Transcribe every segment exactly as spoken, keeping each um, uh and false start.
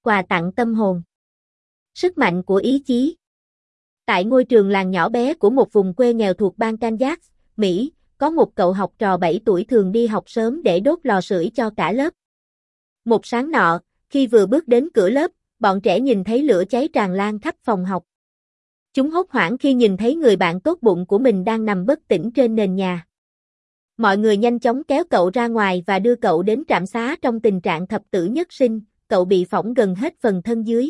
quà tặng tâm hồn. Sức mạnh của ý chí. Tại ngôi trường làng nhỏ bé của một vùng quê nghèo thuộc bang Kansas, Mỹ, có một cậu học trò bảy tuổi thường đi học sớm để đốt lò sưởi cho cả lớp. Một sáng nọ, khi vừa bước đến cửa lớp, bọn trẻ nhìn thấy lửa cháy tràn lan khắp phòng học. Chúng hốt hoảng khi nhìn thấy người bạn tốt bụng của mình đang nằm bất tỉnh trên nền nhà. Mọi người nhanh chóng kéo cậu ra ngoài và đưa cậu đến trạm xá trong tình trạng thập tử nhất sinh, cậu bị phỏng gần hết phần thân dưới.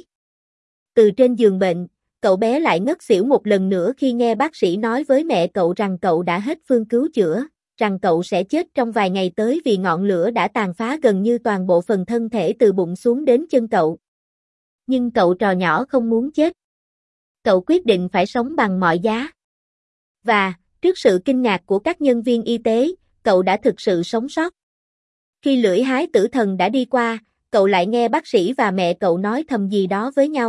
Từ trên giường bệnh, cậu bé lại ngất xỉu một lần nữa khi nghe bác sĩ nói với mẹ cậu rằng cậu đã hết phương cứu chữa, rằng cậu sẽ chết trong vài ngày tới vì ngọn lửa đã tàn phá gần như toàn bộ phần thân thể từ bụng xuống đến chân cậu. Nhưng cậu trò nhỏ không muốn chết. Cậu quyết định phải sống bằng mọi giá. Và, trước sự kinh ngạc của các nhân viên y tế, cậu đã thực sự sống sót. Khi lưỡi hái tử thần đã đi qua, cậu lại nghe bác sĩ và mẹ cậu nói thầm gì đó với nhau.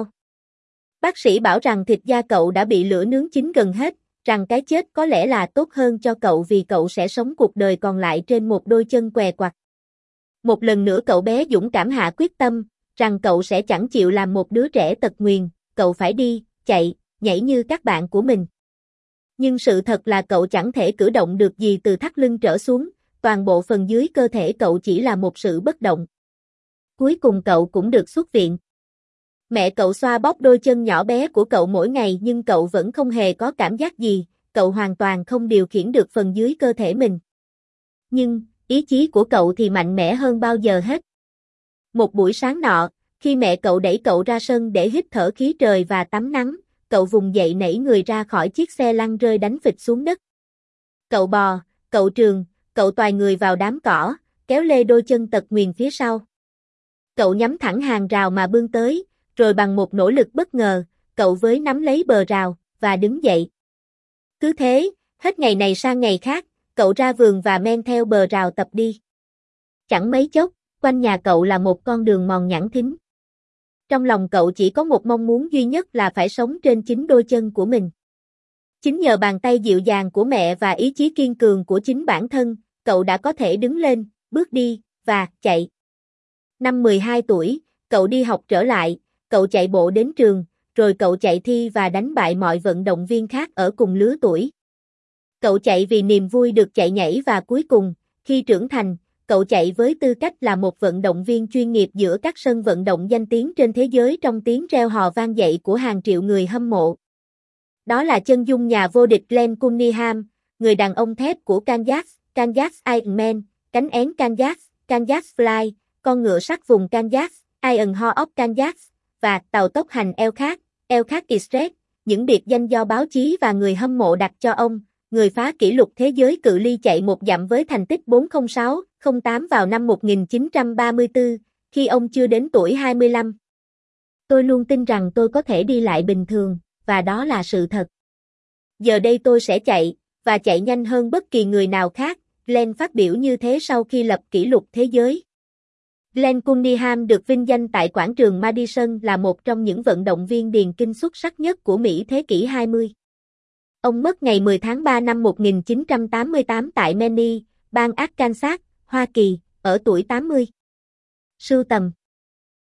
Bác sĩ bảo rằng thịt da cậu đã bị lửa nướng chín gần hết, rằng cái chết có lẽ là tốt hơn cho cậu vì cậu sẽ sống cuộc đời còn lại trên một đôi chân què quặt. Một lần nữa cậu bé dũng cảm hạ quyết tâm, rằng cậu sẽ chẳng chịu làm một đứa trẻ tật nguyền, cậu phải đi, chạy, nhảy như các bạn của mình. Nhưng sự thật là cậu chẳng thể cử động được gì từ thắt lưng trở xuống, toàn bộ phần dưới cơ thể cậu chỉ là một sự bất động. Cuối cùng cậu cũng được xuất viện. Mẹ cậu xoa bóp đôi chân nhỏ bé của cậu mỗi ngày nhưng cậu vẫn không hề có cảm giác gì, cậu hoàn toàn không điều khiển được phần dưới cơ thể mình. Nhưng, ý chí của cậu thì mạnh mẽ hơn bao giờ hết. Một buổi sáng nọ, khi mẹ cậu đẩy cậu ra sân để hít thở khí trời và tắm nắng, cậu vùng dậy nảy người ra khỏi chiếc xe lăn rơi đánh phịch xuống đất. Cậu bò, cậu trường, cậu toài người vào đám cỏ, kéo lê đôi chân tật nguyền phía sau. Cậu nhắm thẳng hàng rào mà bươn tới, rồi bằng một nỗ lực bất ngờ, cậu với nắm lấy bờ rào, và đứng dậy. Cứ thế, hết ngày này sang ngày khác, cậu ra vườn và men theo bờ rào tập đi. Chẳng mấy chốc, quanh nhà cậu là một con đường mòn nhẵn thính. Trong lòng cậu chỉ có một mong muốn duy nhất là phải sống trên chính đôi chân của mình. Chính nhờ bàn tay dịu dàng của mẹ và ý chí kiên cường của chính bản thân, cậu đã có thể đứng lên, bước đi, và chạy. Năm mười hai tuổi, cậu đi học trở lại, cậu chạy bộ đến trường, rồi cậu chạy thi và đánh bại mọi vận động viên khác ở cùng lứa tuổi. Cậu chạy vì niềm vui được chạy nhảy và cuối cùng, khi trưởng thành, cậu chạy với tư cách là một vận động viên chuyên nghiệp giữa các sân vận động danh tiếng trên thế giới trong tiếng reo hò vang dậy của hàng triệu người hâm mộ. Đó là chân dung nhà vô địch Glenn Cunningham, người đàn ông thép của Kansas, Kansas Ironman, cánh én Kansas, Kansas Fly, con ngựa sắt vùng Kansas, Iron Horse of Kansas, và tàu tốc hành Elkhart, Elkhart Express, những biệt danh do báo chí và người hâm mộ đặt cho ông, người phá kỷ lục thế giới cự ly chạy một dặm với thành tích bốn không sáu không tám vào năm một nghìn chín trăm ba mươi tư, khi ông chưa đến tuổi hai mươi lăm. Tôi luôn tin rằng tôi có thể đi lại bình thường, và đó là sự thật. Giờ đây tôi sẽ chạy, và chạy nhanh hơn bất kỳ người nào khác, Glenn phát biểu như thế sau khi lập kỷ lục thế giới. Glenn Cunningham được vinh danh tại quảng trường Madison là một trong những vận động viên điền kinh xuất sắc nhất của Mỹ thế kỷ hai mươi. Ông mất ngày mười tháng ba năm một nghìn chín trăm tám mươi tám tại Many, bang Arkansas, Hoa Kỳ, ở tuổi tám mươi. Sưu tầm